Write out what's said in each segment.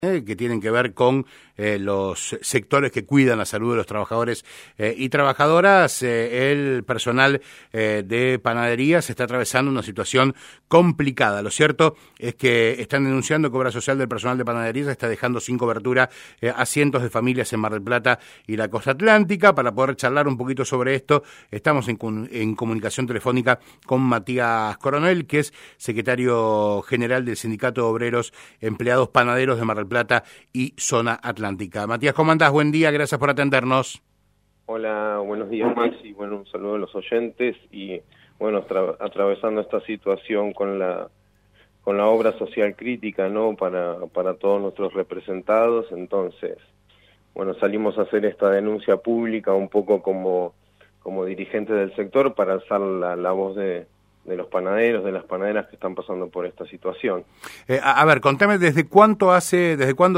que tienen que ver con los sectores que cuidan la salud de los trabajadores y trabajadoras. El personal de panadería se está atravesando una situación complicada. Lo cierto es que están denunciando que Obra Social del personal de panadería se está dejando sin cobertura a cientos de familias en Mar del Plata y la costa atlántica. Para poder charlar un poquito sobre esto, estamos en comunicación telefónica con Matías Coronel, que es secretario general del Sindicato de Obreros Empleados Panaderos de Mar del Plata y Zona Atlántica. Matías, ¿cómo andás? Buen día, gracias por atendernos. Hola, buenos días, Max, y bueno, un saludo a los oyentes y bueno, atravesando esta situación con la obra social crítica, ¿no? Para todos nuestros representados. Entonces, bueno, salimos a hacer esta denuncia pública un poco como dirigentes del sector para alzar la voz de los panaderos, de las panaderas que están pasando por esta situación. A ver, contame, ¿desde cuándo hace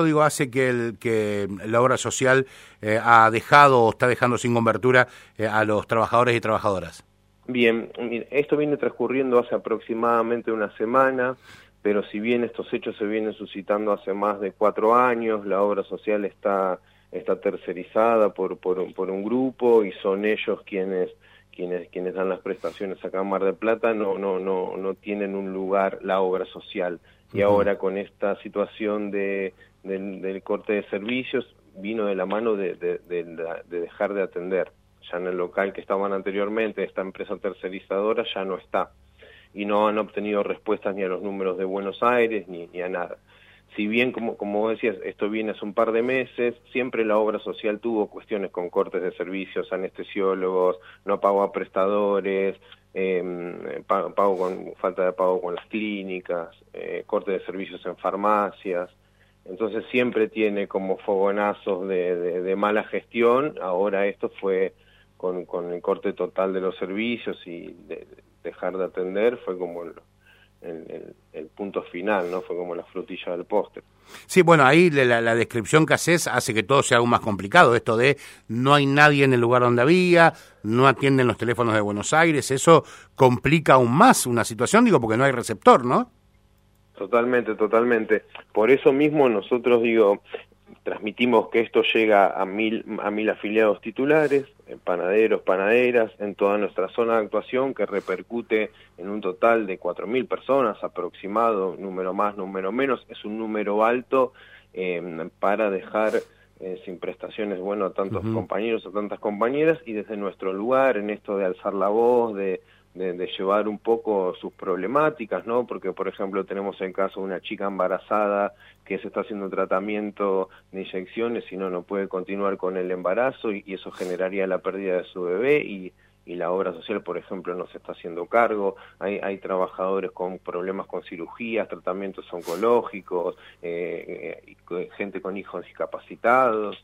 que la obra social ha dejado o está dejando sin cobertura a los trabajadores y trabajadoras? Bien, esto viene transcurriendo hace aproximadamente una semana, pero si bien estos hechos se vienen suscitando hace más de 4 años, la obra social está tercerizada por un grupo y son ellos quienes dan las prestaciones acá en Mar del Plata. No tienen un lugar la obra social. Y ahora con esta situación del corte de servicios vino de la mano de dejar de atender. Ya en el local que estaban anteriormente, esta empresa tercerizadora ya no está. Y no han obtenido respuestas ni a los números de Buenos Aires ni a nada. Si bien, como vos decías, esto viene hace un par de meses, siempre la obra social tuvo cuestiones con cortes de servicios, anestesiólogos, no pago a prestadores, pago con falta de pago con las clínicas, corte de servicios en farmacias. Entonces siempre tiene como fogonazos de mala gestión. Ahora esto fue con el corte total de los servicios y dejar de atender, fue como el punto final, ¿no? Fue como la frutilla del postre. Sí, bueno, ahí la descripción que haces hace que todo sea aún más complicado. Esto de no hay nadie en el lugar donde había, no atienden los teléfonos de Buenos Aires, eso complica aún más una situación, digo, porque no hay receptor, ¿no? Totalmente. Por eso mismo nosotros, transmitimos que esto llega a mil afiliados titulares, panaderos, panaderas, en toda nuestra zona de actuación, que repercute en un total de 4.000 personas aproximado, número más, número menos. Es un número alto para dejar sin prestaciones, bueno, a tantos compañeros, a tantas compañeras, y desde nuestro lugar, en esto de alzar la voz, de llevar un poco sus problemáticas, ¿no? Porque, por ejemplo, tenemos el caso de una chica embarazada que se está haciendo tratamiento de inyecciones y no puede continuar con el embarazo y eso generaría la pérdida de su bebé y la obra social, por ejemplo, no se está haciendo cargo. Hay trabajadores con problemas con cirugías, tratamientos oncológicos, gente con hijos discapacitados.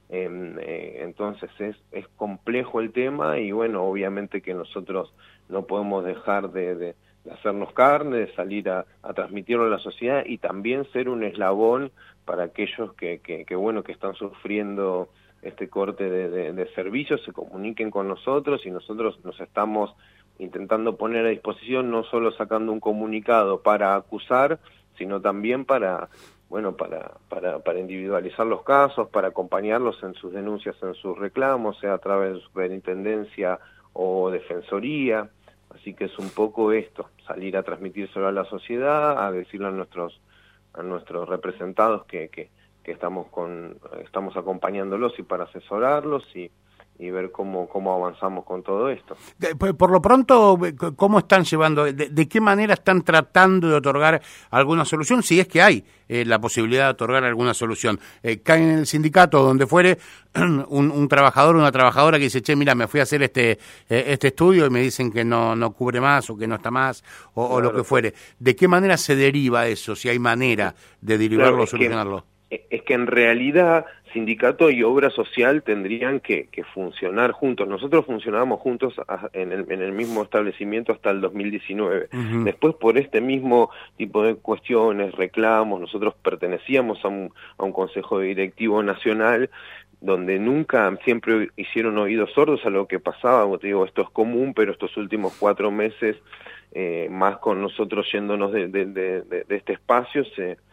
Entonces es complejo el tema y bueno, obviamente que nosotros no podemos dejar de hacernos carne, de salir a transmitirlo a la sociedad y también ser un eslabón para aquellos que están sufriendo este corte de servicios, se comuniquen con nosotros y nosotros nos estamos intentando poner a disposición, no solo sacando un comunicado para acusar, sino también para individualizar los casos, para acompañarlos en sus denuncias, en sus reclamos, sea a través de superintendencia o defensoría. Así que es un poco esto, salir a transmitírselo a la sociedad, a decirle a nuestros representados que estamos acompañándolos y para asesorarlos y ver cómo avanzamos con todo esto. Por lo pronto, ¿cómo están llevando, de qué manera están tratando de otorgar alguna solución, si es que hay la posibilidad de otorgar alguna solución? Cae en el sindicato, donde fuere, un trabajador o una trabajadora que dice, che, mira, me fui a hacer este estudio y me dicen que no cubre más o que no está más, o lo que fuere. ¿De qué manera se deriva eso, si hay manera de derivarlo o solucionarlo? Es que en realidad sindicato y obra social tendrían que funcionar juntos. Nosotros funcionábamos juntos en el mismo establecimiento hasta el 2019. Después, por este mismo tipo de cuestiones, reclamos, nosotros pertenecíamos a un consejo directivo nacional donde siempre hicieron oídos sordos a lo que pasaba. Te digo, esto es común, pero estos últimos 4 meses, más con nosotros yéndonos de este espacio,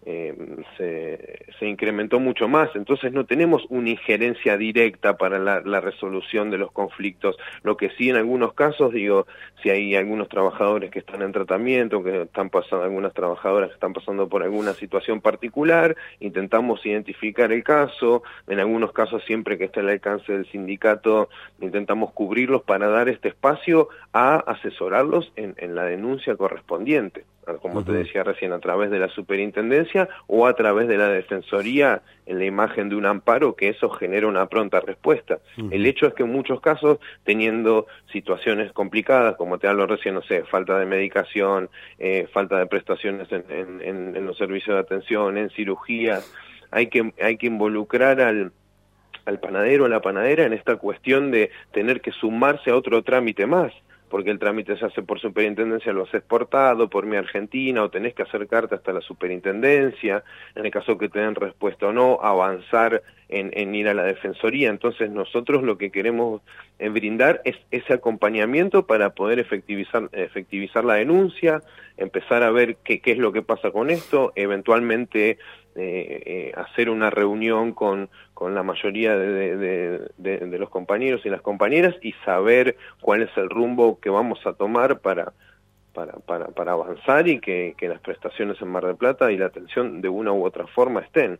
se incrementó mucho más. Entonces no tenemos una injerencia directa para la resolución de los conflictos. Lo que sí en algunos casos, digo, si hay algunos trabajadores que están en tratamiento, que están pasando, algunas trabajadoras que están pasando por alguna situación particular, intentamos identificar el caso. En algunos casos, siempre que esté al alcance del sindicato, intentamos cubrirlos para dar este espacio a asesorarlos en la denuncia correspondiente, como te decía recién, a través de la superintendencia o a través de la defensoría, en la imagen de un amparo, que eso genera una pronta respuesta. El hecho es que en muchos casos, teniendo situaciones complicadas, como te hablo recién, no sé, falta de medicación, falta de prestaciones en los servicios de atención, en cirugías, hay que involucrar al panadero o a la panadera en esta cuestión de tener que sumarse a otro trámite más, porque el trámite se hace por superintendencia, lo haces portado por Mi Argentina, o tenés que acercarte hasta la superintendencia, en el caso que te den respuesta o no, avanzar en ir a la defensoría. Entonces nosotros lo que queremos brindar es ese acompañamiento para poder efectivizar la denuncia, empezar a ver qué es lo que pasa con esto, eventualmente hacer una reunión con la mayoría de los compañeros y las compañeras y saber cuál es el rumbo que vamos a tomar para avanzar y que las prestaciones en Mar del Plata y la atención de una u otra forma estén.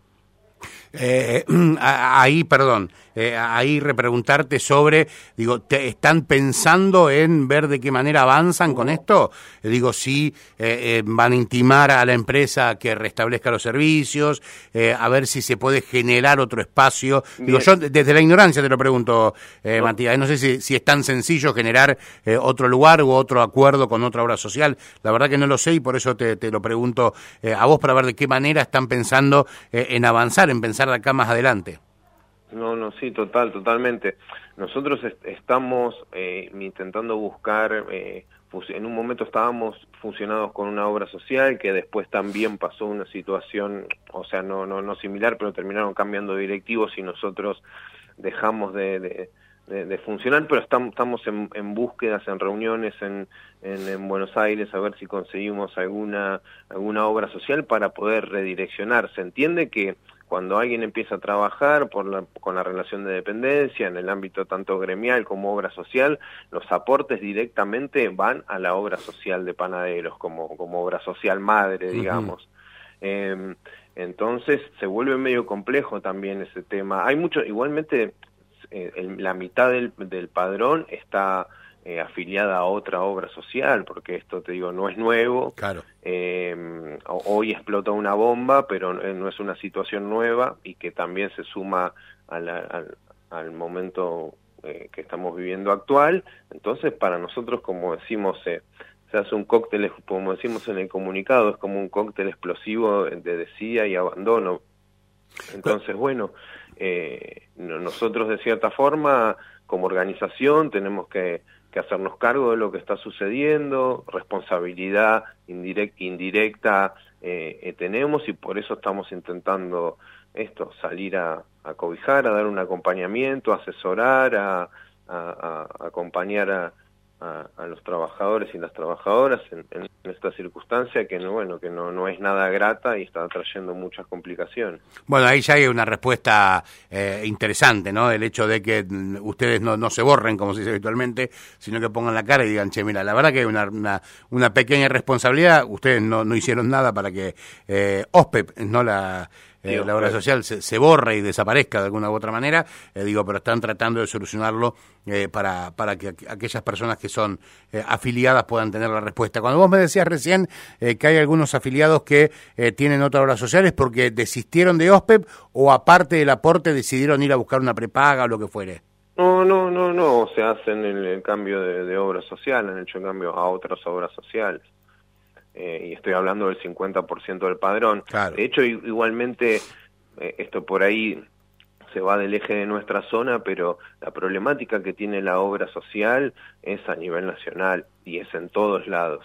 Ahí repreguntarte sobre, digo, ¿están pensando en ver de qué manera avanzan con esto? Digo, si van a intimar a la empresa que restablezca los servicios, a ver si se puede generar otro espacio. Digo, yo desde la ignorancia te lo pregunto, Matías, no sé si es tan sencillo generar otro lugar u otro acuerdo con otra obra social. La verdad que no lo sé y por eso te lo pregunto a vos para ver de qué manera están pensando en avanzar, en pensar de acá más adelante. No, sí, totalmente. Nosotros estamos intentando buscar, en un momento estábamos fusionados con una obra social que después también pasó una situación, o sea, no similar, pero terminaron cambiando directivos y nosotros dejamos de funcionar, pero estamos en búsquedas, en reuniones en Buenos Aires, a ver si conseguimos alguna obra social para poder redireccionar. Se entiende que cuando alguien empieza a trabajar con la relación de dependencia, en el ámbito tanto gremial como obra social, los aportes directamente van a la obra social de panaderos, como obra social madre, digamos. Entonces se vuelve medio complejo también ese tema. Hay mucho, igualmente, la mitad del padrón está afiliada a otra obra social, porque esto, te digo, no es nuevo. Claro. Hoy explota una bomba, pero no es una situación nueva y que también se suma al momento que estamos viviendo actual. Entonces, para nosotros, como decimos, se hace un cóctel, como decimos en el comunicado, es como un cóctel explosivo de desidia y abandono. Entonces, bueno, nosotros de cierta forma, como organización, tenemos que hacernos cargo de lo que está sucediendo, responsabilidad indirecta tenemos, y por eso estamos intentando salir a cobijar, a dar un acompañamiento, a asesorar, a acompañar a los trabajadores y las trabajadoras en esta circunstancia que no es nada grata y está trayendo muchas complicaciones. Bueno, ahí ya hay una respuesta interesante, ¿no? El hecho de que ustedes no se borren, como se dice habitualmente, sino que pongan la cara y digan, che, mira, la verdad que hay una pequeña responsabilidad, ustedes no hicieron nada para que OSPEP, no la obra social se borra y desaparezca de alguna u otra manera, pero están tratando de solucionarlo para que aquellas personas que son afiliadas puedan tener la respuesta. Cuando vos me decías recién que hay algunos afiliados que tienen otra obra social, ¿es porque desistieron de OSPEP o aparte del aporte decidieron ir a buscar una prepaga o lo que fuere? No, se hacen el cambio de obra social, han hecho el cambio a otras obras sociales. Y estoy hablando del 50% del padrón. Claro. De hecho, igualmente, esto por ahí se va del eje de nuestra zona, pero la problemática que tiene la obra social es a nivel nacional y es en todos lados.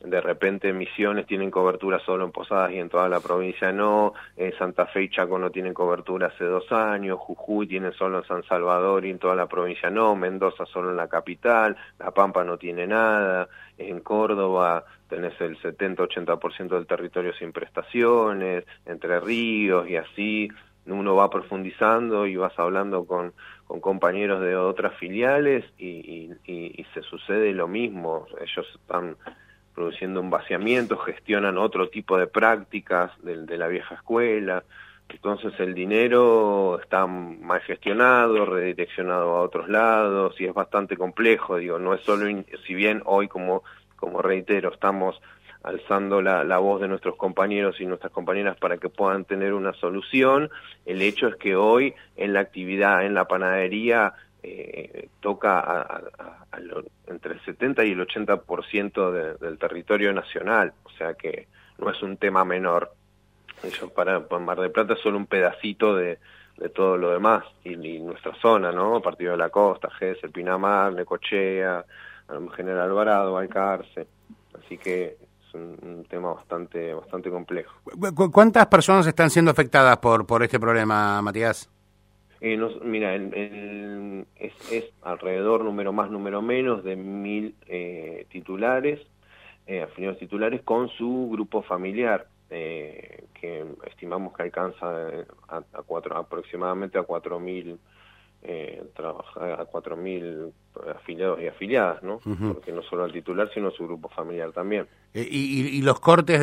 de repente Misiones tienen cobertura solo en Posadas y en toda la provincia no, Santa Fe y Chaco no tienen cobertura hace 2 años, Jujuy tiene solo en San Salvador y en toda la provincia no, Mendoza solo en la capital, La Pampa no tiene nada, en Córdoba tenés el 70-80% del territorio sin prestaciones, Entre Ríos y así, uno va profundizando y vas hablando con compañeros de otras filiales y se sucede lo mismo, ellos están produciendo un vaciamiento, gestionan otro tipo de prácticas de la vieja escuela, entonces el dinero está mal gestionado, redireccionado a otros lados y es bastante complejo, digo, no es solo, si bien hoy como reitero, estamos alzando la voz de nuestros compañeros y nuestras compañeras para que puedan tener una solución, el hecho es que hoy en la actividad, en la panadería, toca entre el 70 y el 80% del territorio nacional, o sea que no es un tema menor. Eso para Mar del Plata es solo un pedacito de todo lo demás, y nuestra zona, ¿no? Partido de la Costa, Gesell, Pinamar, Necochea, General Alvarado, Balcarce, así que es un tema bastante complejo. ¿Cuántas personas están siendo afectadas por este problema, Matías? Mira, es alrededor, número más, número menos, de 1.000 titulares, afiliados titulares con su grupo familiar, que estimamos que alcanza aproximadamente a 4.000 a 4.000 afiliados y afiliadas, ¿no? Uh-huh. Porque no solo al titular, sino a su grupo familiar también. ¿Y los cortes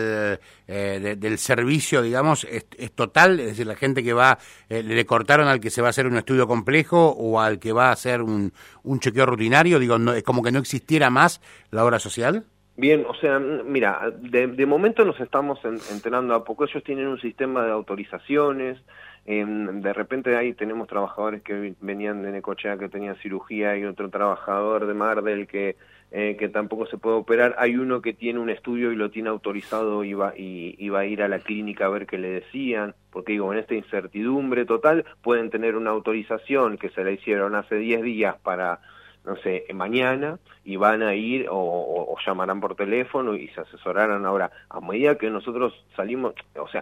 del servicio, digamos, es total? Es decir, la gente que va, ¿le cortaron al que se va a hacer un estudio complejo o al que va a hacer un chequeo rutinario? Digo, no, es como que no existiera más la obra social. Bien, o sea, mira, de momento nos estamos enterando a poco. Ellos tienen un sistema de autorizaciones. De repente ahí tenemos trabajadores que venían de Necochea que tenían cirugía y otro trabajador de Mar del que tampoco se puede operar. Hay uno que tiene un estudio y lo tiene autorizado y va a ir a la clínica a ver qué le decían, porque digo, en esta incertidumbre total pueden tener una autorización que se la hicieron hace 10 días para, no sé, mañana, y van a ir o llamarán por teléfono y se asesorarán. Ahora, a medida que nosotros salimos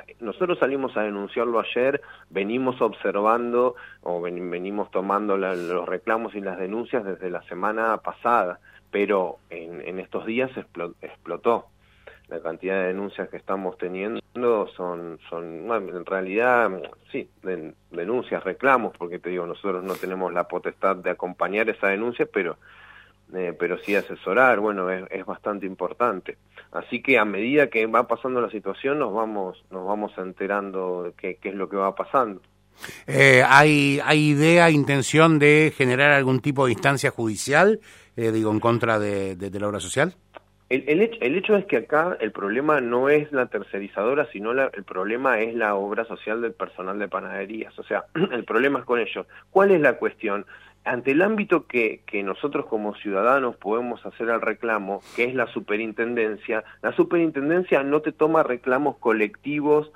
a denunciarlo ayer, venimos observando o venimos tomando los reclamos y las denuncias desde la semana pasada, pero en estos días explotó. La cantidad de denuncias que estamos teniendo son bueno, en realidad, sí, denuncias, reclamos, porque te digo, nosotros no tenemos la potestad de acompañar esa denuncia, pero sí asesorar, bueno, es bastante importante. Así que a medida que va pasando la situación nos vamos enterando de qué es lo que va pasando. ¿Hay idea, intención de generar algún tipo de instancia judicial, en contra de la obra social? El hecho es que acá el problema no es la tercerizadora, sino el problema es la obra social del personal de panaderías. O sea, el problema es con ellos. ¿Cuál es la cuestión? Ante el ámbito que nosotros como ciudadanos podemos hacer el reclamo, que es la superintendencia no te toma reclamos colectivos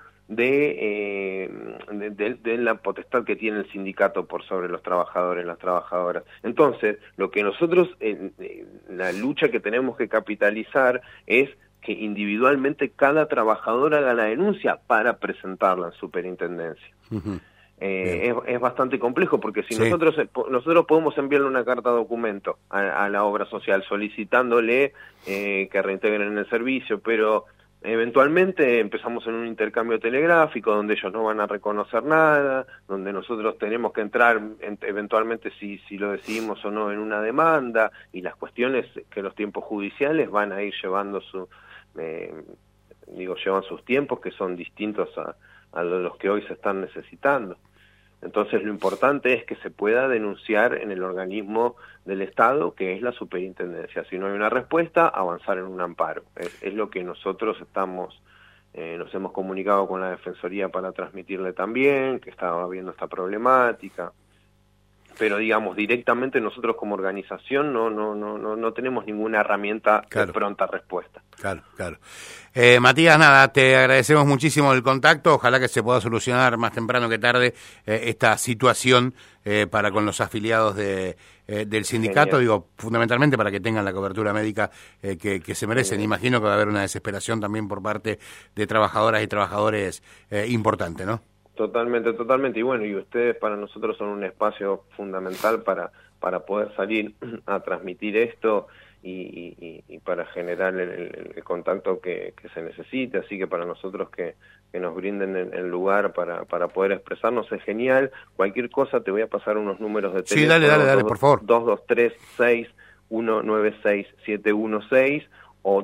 de la potestad que tiene el sindicato por sobre los trabajadores, las trabajadoras. Entonces, lo que nosotros, la lucha que tenemos que capitalizar es que individualmente cada trabajador haga la denuncia para presentarla en superintendencia. Uh-huh. Es bastante complejo porque si sí. nosotros podemos enviarle una carta documento a la obra social solicitándole que reintegren el servicio, pero eventualmente empezamos en un intercambio telegráfico donde ellos no van a reconocer nada, donde nosotros tenemos que entrar eventualmente si lo decidimos o no en una demanda, y las cuestiones que los tiempos judiciales van a ir llevando llevan sus tiempos que son distintos a los que hoy se están necesitando. Entonces lo importante es que se pueda denunciar en el organismo del Estado, que es la superintendencia. Si no hay una respuesta, avanzar en un amparo. Es lo que nosotros nos hemos comunicado con la Defensoría para transmitirle también, que estaba viendo esta problemática. pero digamos, directamente nosotros como organización no tenemos ninguna herramienta de pronta respuesta. Claro. Matías, nada, te agradecemos muchísimo el contacto, ojalá que se pueda solucionar más temprano que tarde esta situación para con los afiliados del sindicato, digo, fundamentalmente para que tengan la cobertura médica que se merecen. Imagino que va a haber una desesperación también por parte de trabajadoras y trabajadores importante, ¿no? Totalmente, y bueno, y ustedes para nosotros son un espacio fundamental para poder salir a transmitir esto y para generar el contacto que se necesite, así que para nosotros que nos brinden el lugar para poder expresarnos es genial. Cualquier cosa te voy a pasar unos números de teléfono. Sí, dale, por favor. 223-6196-716 o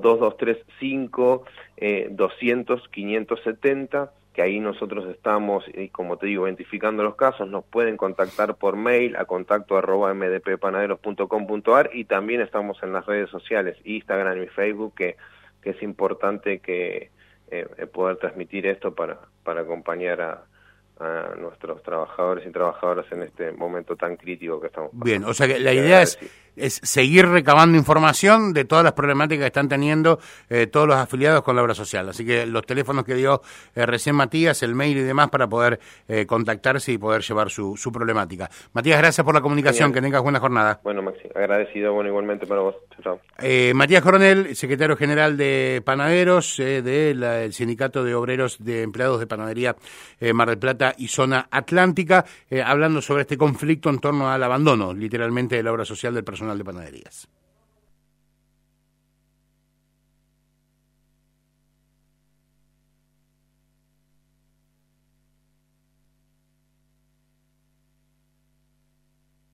2235-200-570, que ahí nosotros estamos, y como te digo, identificando los casos. Nos pueden contactar por mail a contacto@mdppanaderos.com.ar y también estamos en las redes sociales, Instagram y Facebook, que es importante que poder transmitir esto para acompañar a nuestros trabajadores y trabajadoras en este momento tan crítico que estamos pasando. Bien, o sea que la idea es seguir recabando información de todas las problemáticas que están teniendo todos los afiliados con la obra social. Así que los teléfonos que dio recién Matías, el mail y demás para poder contactarse y poder llevar su problemática. Matías, gracias por la comunicación. Genial. Que tengas buena jornada. Bueno, Maxi, agradecido, igualmente para vos. Chao. Matías Coronel, secretario general de Panaderos, del Sindicato de Obreros de Empleados de Panadería Mar del Plata y Zona Atlántica, hablando sobre este conflicto en torno al abandono, literalmente, de la obra social del personal de panaderías.